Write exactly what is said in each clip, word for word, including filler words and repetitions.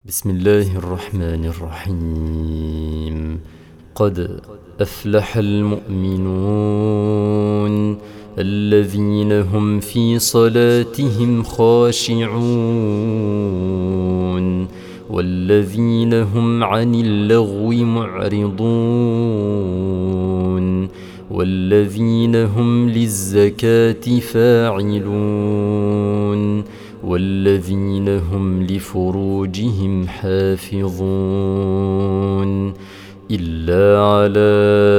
بسم الله الرحمن الرحيم. قد أفلح المؤمنون الذين هم في صلاتهم خاشعون والذين هم عن اللغو معرضون والذين هم للزكاة فاعلون والذين هم لفروجهم حافظون إلا على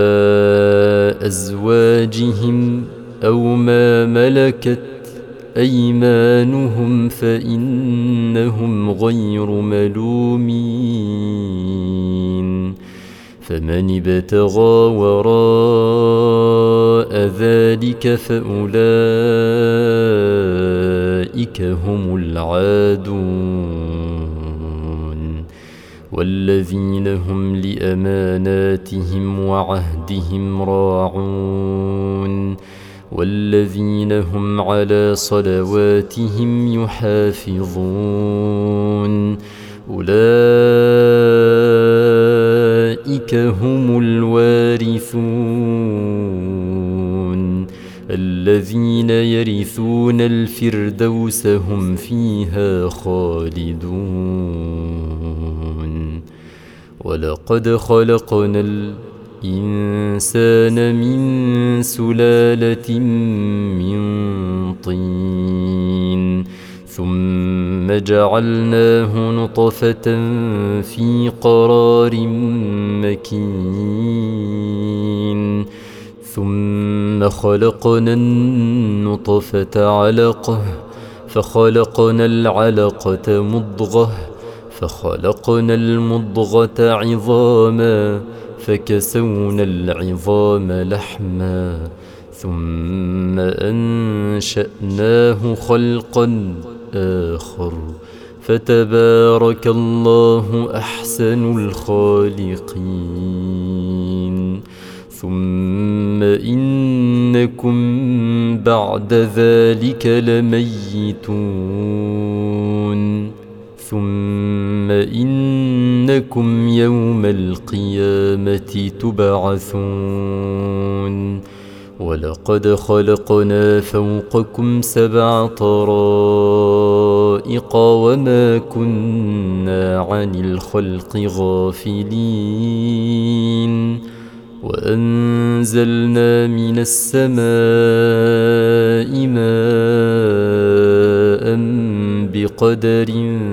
أزواجهم أو ما ملكت أيمانهم فإنهم غير ملومين. فمن ابتغى وراء ذلك فأولئك هم العادون والذين هم لأماناتهم وعهدهم راعون والذين هم على صلواتهم يحافظون أولئك هم الوارثون الذين يرثون الفردوس هم فيها خالدون. ولقد خلقنا الإنسان من سلالة من طين ثم جعلناه نطفة في قرار مكين ثم خلقنا النطفة علقة فخلقنا العلقة مضغة فخلقنا المضغة عظاما فكسونا العظام لحما ثم أنشأناه خلقا آخر فتبارك الله أحسن الخالقين. ثم إنكم بعد ذلك لميتون ثم إنكم يوم القيامة تبعثون. ولقد خلقنا فوقكم سبع طرائق وما كنا عن الخلق غافلين وأنزلنا من السماء ماء بقدر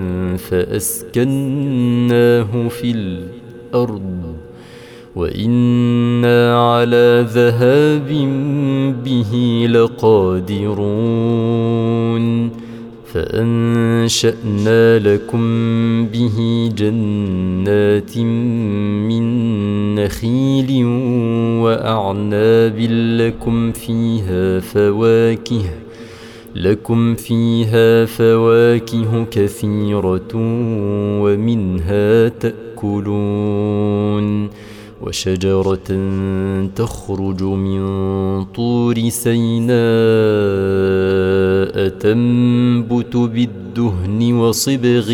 فأسكناه في الأرض وإنا على ذهاب به لقادرون فأنشأنا لكم به جنات من نخيل وأعناب لكم فيها فواكه لكم فيها فواكه كثيرة ومنها تأكلون وشجرة تخرج من طور سيناء تنبت بالدهن وصبغ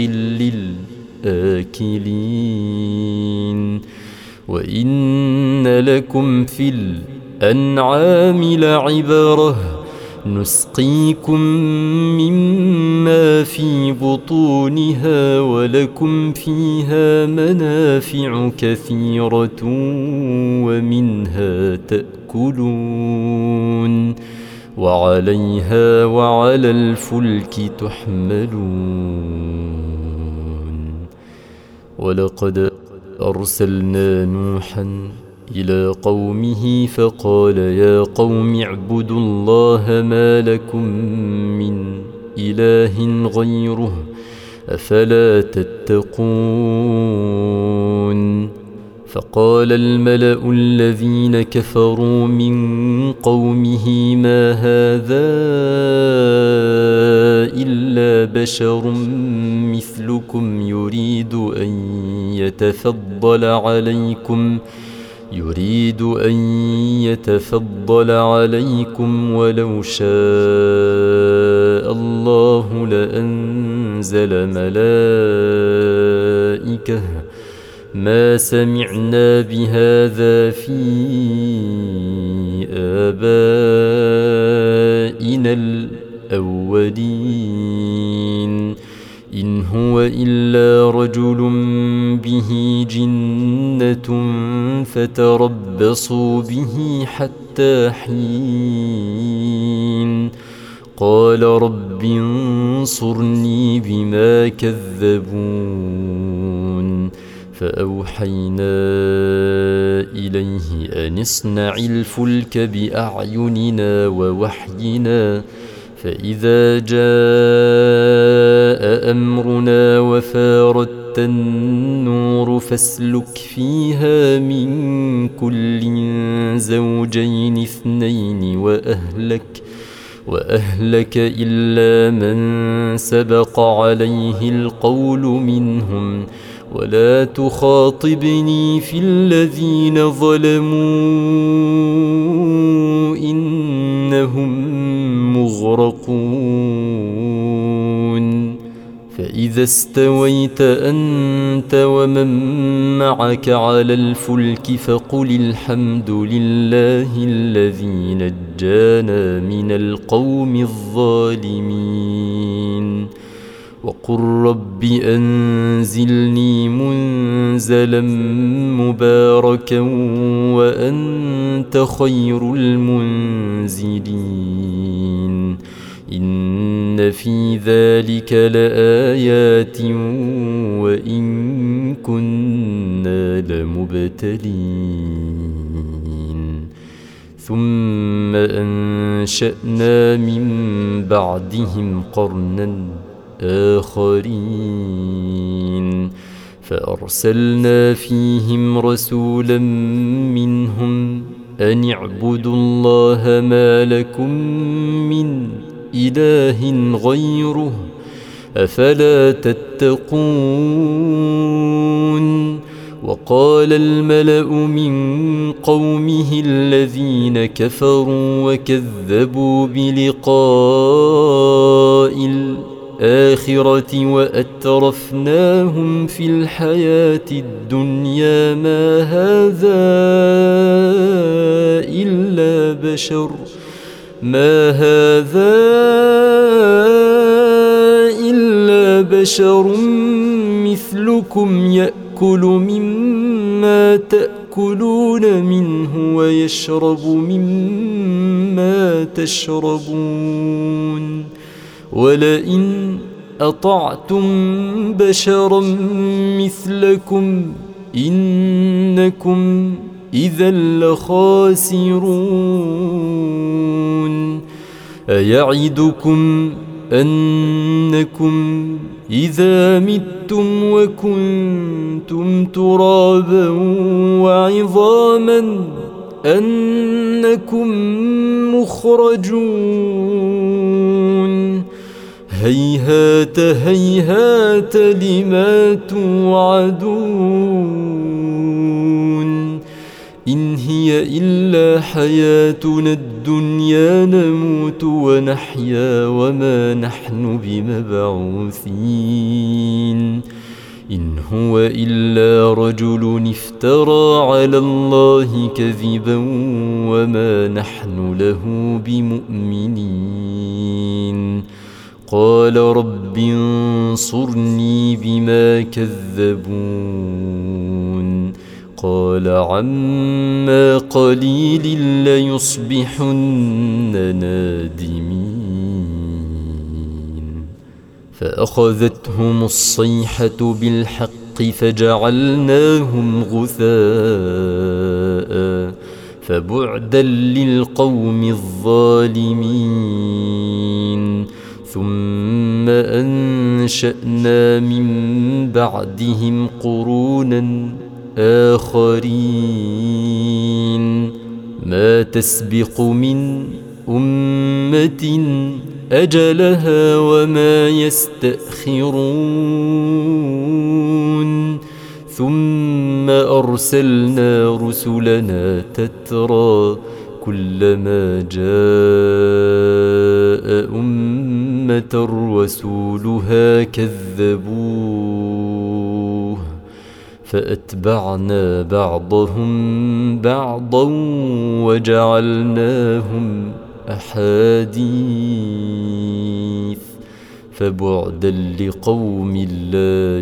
للآكلين وإن لكم في الأنعام لعبرة نسقيكم مما في بطونها ولكم فيها منافع كثيرة ومنها تأكلون وعليها وعلى الفلك تحملون. ولقد أرسلنا نوحا إلى قومه فقال يا قوم اعبدوا الله ما لكم من إله غيره أفلا تتقون. فقال الملأ الذين كفروا من قومه ما هذا إلا بشر مثلكم يريد أن يتفضل عليكم يريد أن يتفضل عليكم ولو شاء الله لأنزل ملائكة فاكهة ما سمعنا بهذا في آبائنا الأولين إن هو إلا رجل به جنة فتربصوا به حتى حين قال رب انصرني بما كذبون فأوحينا إليه أن اصنع الفلك بأعيننا ووحينا فإذا جاء أمرنا وفاردت النور فاسلك فيها من كل زوجين اثنين وأهلك وأهلك إلا من سبق عليه القول منهم ولا تخاطبني في الذين ظلموا إنهم مغرقون فإذا استويت أنت ومن معك على الفلك فقل الحمد لله الذي نجانا من القوم الظالمين وقل رب أنزلني منزلا مباركا وأنت خير المنزلين إن في ذلك لآيات وإن كنا لمبتلين ثم أنشأنا من بعدهم قرنا آخرين فأرسلنا فيهم رسولا منهم أن اعبدوا الله ما لكم من إله غيره أفلا تتقون وقال الملأ من قومه الذين كفروا وكذبوا بلقاء الآخرة وأترفناهم في الحياة الدنيا ما هذا إلا بشر ما هذا إلا بشر مثلكم يأكل مما تأكلون منه ويشرب مما تشربون ولئن أطعتم بشرا مثلكم إنكم إذا لخاسرون أيعدكم أنكم إذا متم وكنتم ترابا وعظاما أنكم مخرجون هيهات هيهات لما توعدون إن هي إلا حياتنا الدنيا نموت ونحيا وما نحن بمبعوثين إن هو إلا رجل افترى على الله كذبا وما نحن له بمؤمنين قال رب انصرني بما كذبون قال عما قليل ليصبحن نادمين فأخذتهم الصيحة بالحق فجعلناهم غثاء فبعدا للقوم الظالمين ثم أنشأنا من بعدهم قرونا آخرين ما تسبق من أمة أجلها وما يستأخرون ثم أرسلنا رسلنا تترى كلما جاء أمة رسولها كذبوه فأتبعنا بعضهم بعضا وجعلناهم أحاديث فبعدا لقوم لا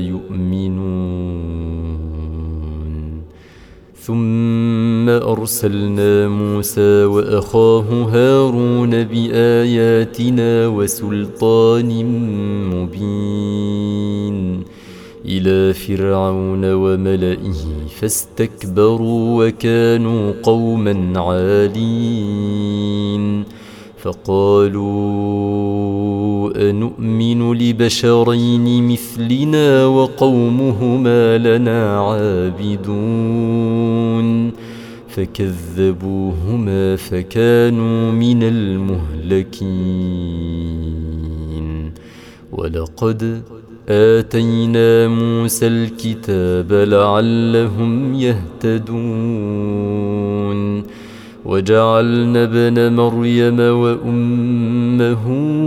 يؤمنون. ثم أرسلنا موسى وأخاه هارون بآياتنا وسلطان مبين إلى فرعون وملئه فاستكبروا وكانوا قوما عالين. فقالوا أنؤمن لبشرين مثلنا وقومهما لنا عابدون فكذبوهما فكانوا من المهلكين. ولقد آتينا موسى الكتاب لعلهم يهتدون وجعلنا ابن مريم وأمه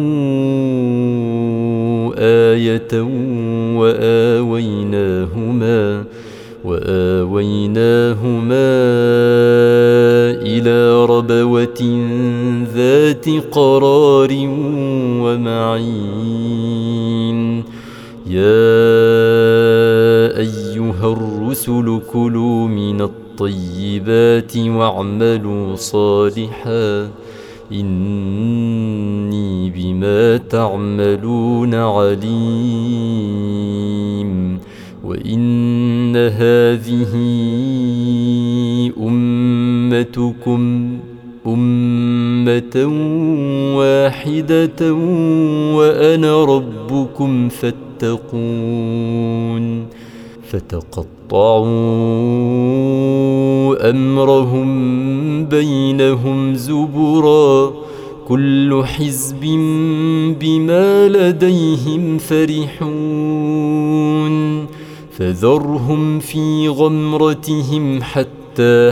آية وآويناهما وآويناهما إلى ربوة ذات قرار ومعين. يا أيها الرسل كلوا من الطيبات واعملوا صالحا إني بما تعملون عليم. وإن هذه أمتكم أمة واحدة وأنا ربكم فاتقون. فتقطعوا أمرهم بينهم زبرا كل حزب بما لديهم فرحون. فذرهم في غمرتهم حتى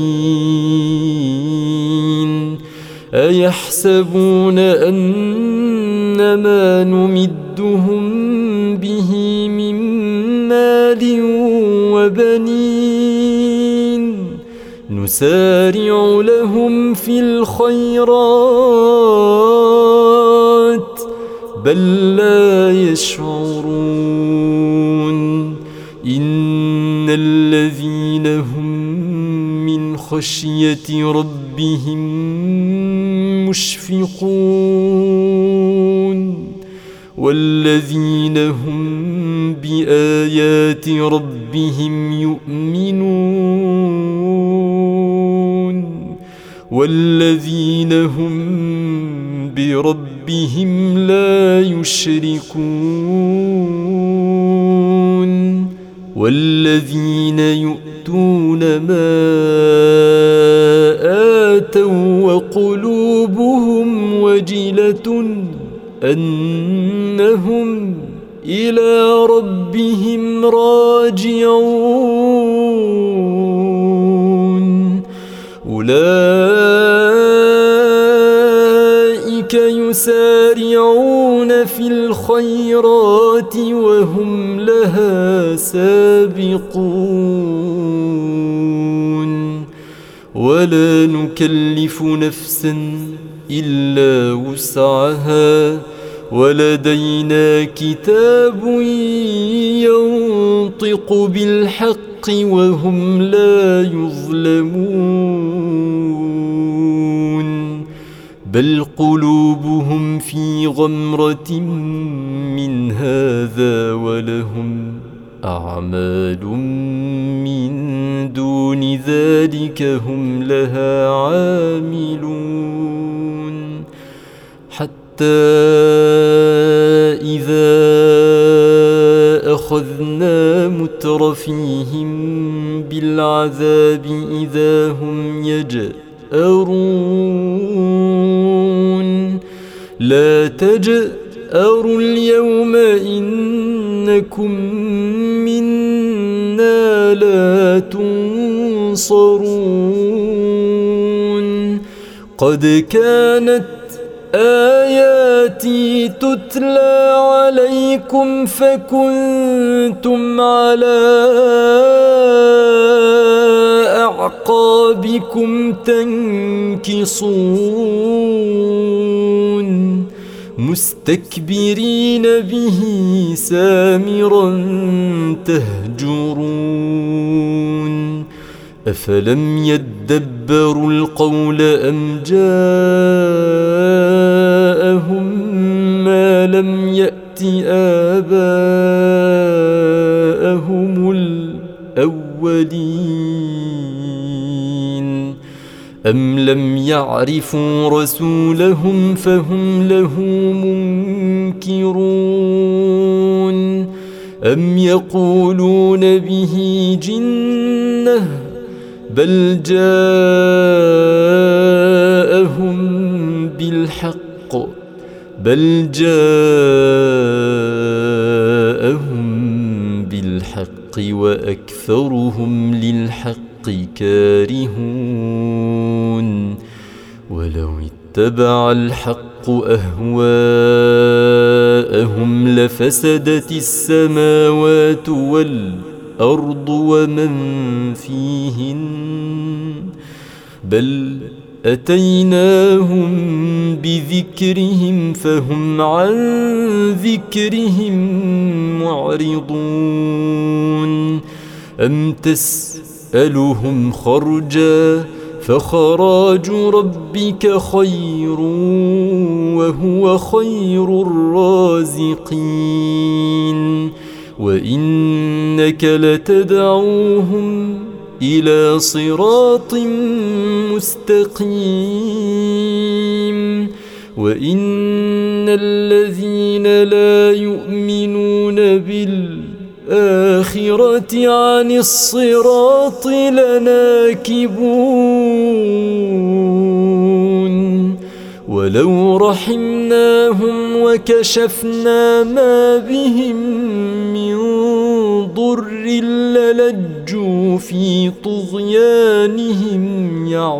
حين. أيحسبون أن ما نمدهم به من مال وبنين نسارع لهم في الخيرات بل لا يشعرون. إن الذين هم من خشية ربهم مشفقون والذين هم بآيات ربهم يؤمنون والذين هم بربهم لا يشركون والذين يؤتون ما آتوا وقلوبهم وجلة أنهم إلى ربهم راجعون. أولئك يسارعون في الخيرات وهم لها سابقون. ولا نكلف نفسا إلا وسعها ولدينا كتاب ينطق بالحق وهم لا يظلمون. بل قلوبهم في غمرة من هذا ولهم أعمال من دون ذلك هم لها عاملون. حتى إذا أخذنا مترفيهم بالعذاب إذا هم يجأرون. لا تجأروا اليوم إنكم منا لا تنصرون. قد كانت آياتي تتلى عليكم فكنتم على أعقابكم تنكصون مستكبرين به سامرا تهجرون أفلم يدبروا القول أم جاءهم ما لم يأت آباءهم الأولين أم لم يعرفوا رسولهم فهم له منكرون أم يقولون به جنة بل جاءهم بالحق بل جاءهم بالحق وأكثرهم للحق كارهون ولو اتبع الحق أهواءهم لفسدت السماوات والأرض ومن فيهن بل أتيناهم بذكرهم فهم عن ذكرهم معرضون أم تسألهم خرجا فخراج ربك خير وهو خير الرازقين وإنك لتدعوهم إلى صراط مستقيم وإن الذين لا يؤمنون بالآخرة عن الصراط لناكبون ولو رحمناهم وكشفنا ما بهم من ضر للجوا في طغيانهم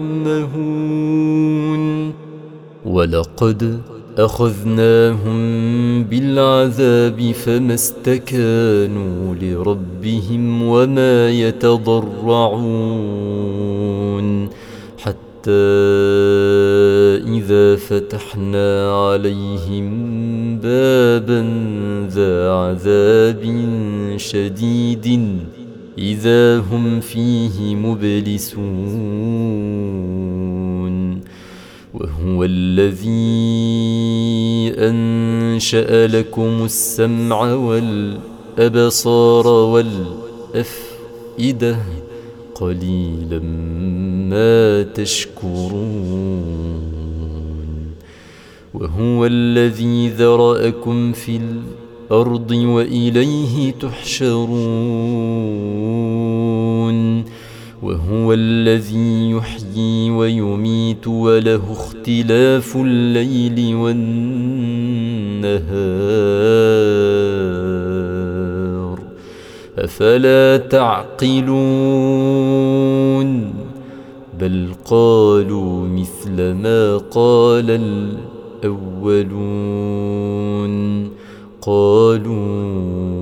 يعمهون ولقد أخذناهم بالعذاب فما استكانوا لربهم وما يتضرعون حتى إذا فتحنا عليهم بابا ذا عذاب شديد إذا هم فيه مبلسون وهو الذي أنشأ لكم السمع والأبصار والأفئدة قليلا ما تشكرون وهو الذي ذرأكم في الأرض وإليه تحشرون وهو الذي يحيي ويميت وله اختلاف الليل والنهار أفلا تعقلون بل قالوا مثل ما قال الأولون قالوا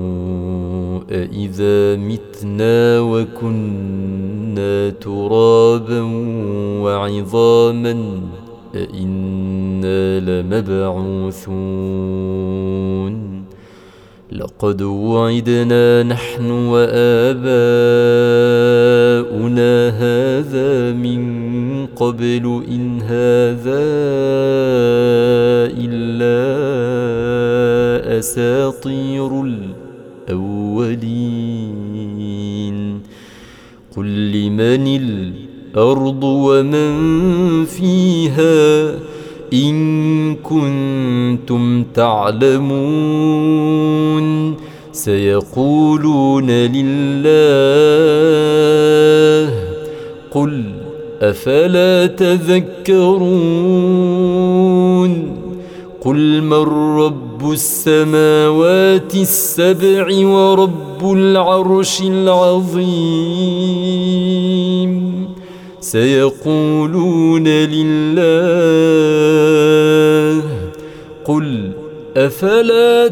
أإذا متنا وكنا ترابا وعظاما أإنا لمبعوثون لقد وعدنا نحن وآباؤنا هذا من قبل إن هذا إلا أساطير الأولين قل لمن الأرض ومن فيها إن كنتم تعلمون سيقولون لله قل أفلا تذكرون قل من رب السماوات السبع ورب العرش العظيم سيقولون لله أفلا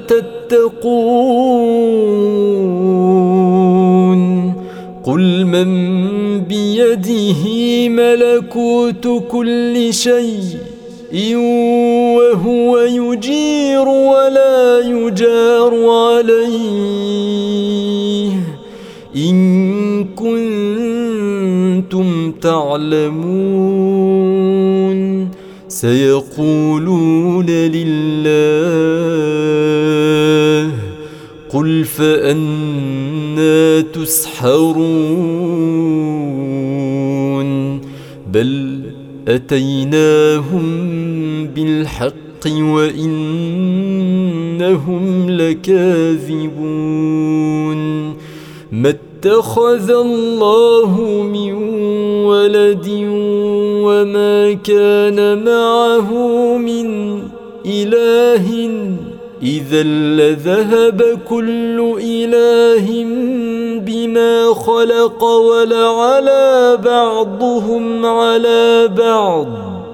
تتقون قل من بيده ملكوت كل شيء وهو يجير ولا يجار عليه إن كنتم تعلمون سيقولون لله قل فأنى تسحرون بل أتيناهم بالحق وإنهم لكاذبون ما اتخذ الله من ولد وما كان معه من إله إذا لذهب كل إله بما خلق ولعلى بعضهم على بعض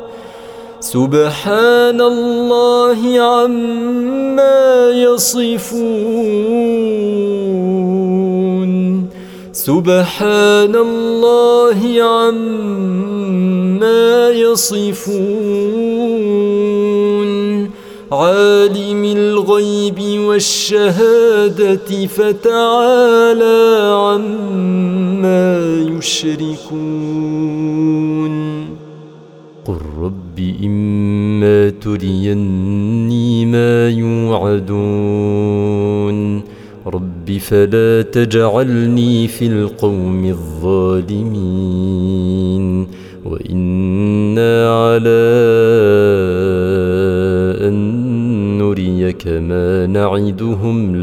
سبحان الله عما يصفون سبحان الله عما يصفون عالم الغيب والشهادة فتعالى عما يشركون قل رب إما تريني ما يوعدون رب فلا تجعلني في القوم الظالمين وإنا على أن نريك ما نعدهم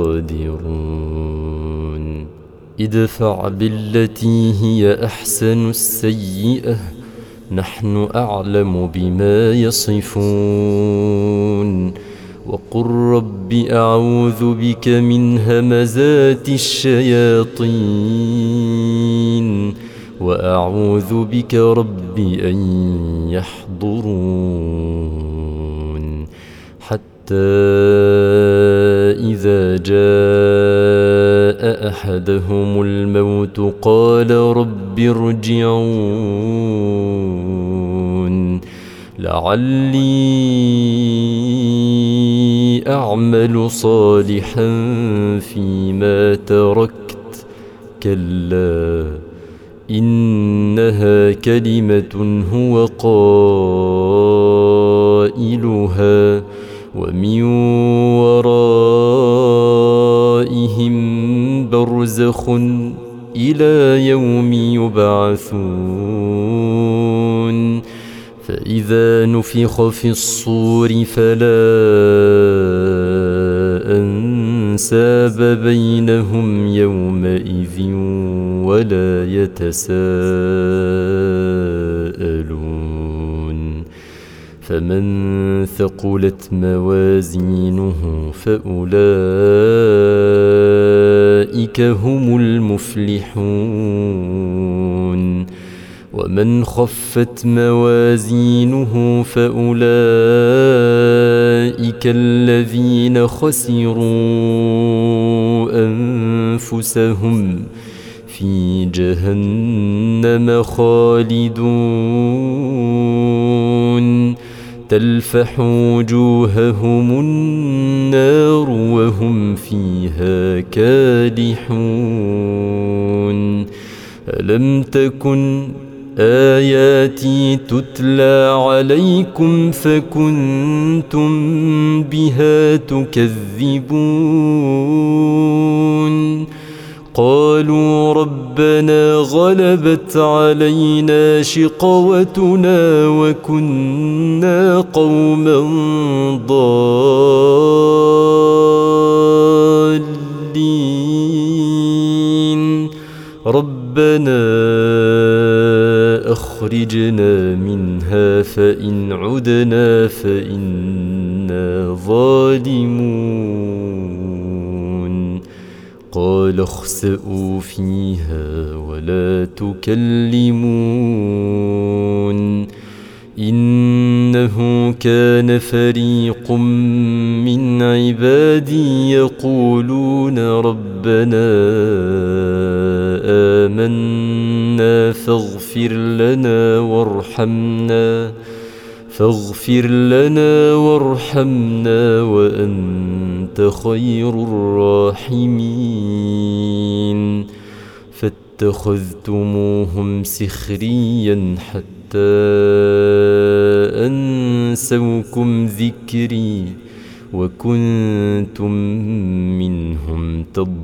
لقادرون ادفع بالتي هي أحسن السيئة نحن أعلم بما يصفون وقل رب أعوذ بك من همزات الشياطين وأعوذ بك رب أن يحضرون حتى إذا جاء أحدهم الموت قال رب ارجعون لعلي أعمل صالحا فيما تركت كلا إنها كلمة هو قائلها ومن ورائهم برزخ إلى يوم يبعثون فإذا نفخ في الصور فلا أنساب بينهم يومئذ ولا يتساءلون فمن ثقلت موازينه فأولئك هم المفلحون ومن خفت موازينه فأولئك الذين خسروا أنفسهم في جهنم خالدون تلفح وجوههم النار وهم فيها كادحون ألم تكن آياتي تتلى عليكم فكنتم بها تكذبون قالوا ربنا غلبت علينا شقوتنا وكنا قوما ضالين ربنا أخرجنا منها فإن عدنا فإنا ظالمون قال اخسئوا فيها ولا تكلمون إنه كان فريق من عبادي يقولون ربنا آمنا فاغفر لنا وارحمنا فاغفر لنا وارحمنا وأنت خير الراحمين فاتخذتموهم سخريا حتى أنسوكم ذكري وكنتم منهم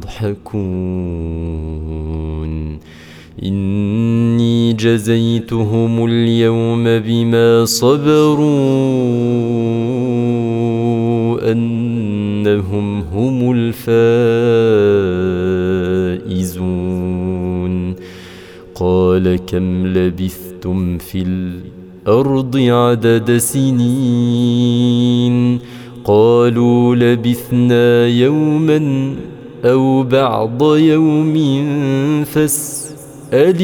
تضحكون إني جزيتهم اليوم بما صبروا أنهم هم الفائزون قال كم لبثتم في الأرض عدد سنين قالوا لبثنا يوما أو بعض يوم فاسأل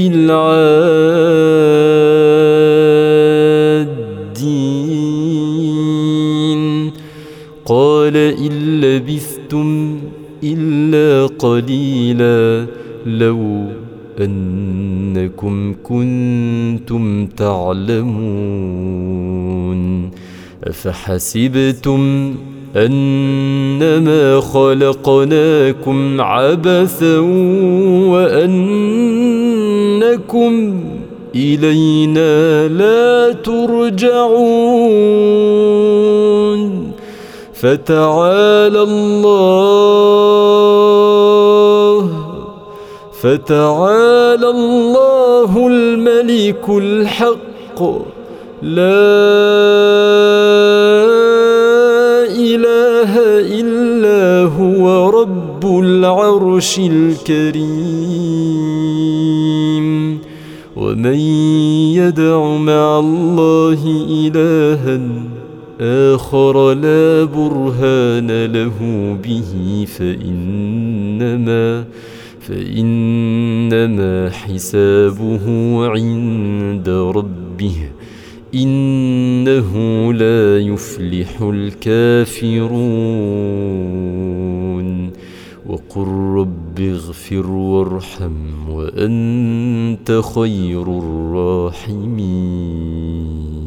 العادين قال إن لبثتم إلا قليلا لو أنكم كنتم تعلمون أفحسبتم أنما خلقناكم عبثا وأنكم إلينا لا ترجعون فتعالى الله فتعالى الله الملك الحق لا إله إلا هو رب العرش الكريم ومن يدع مع الله إلها آخر لا برهان له به فإنما فإنما حسابه عند ربه إنه لا يفلح الكافرون وقل رب اغفر وارحم وأنت خير الراحمين.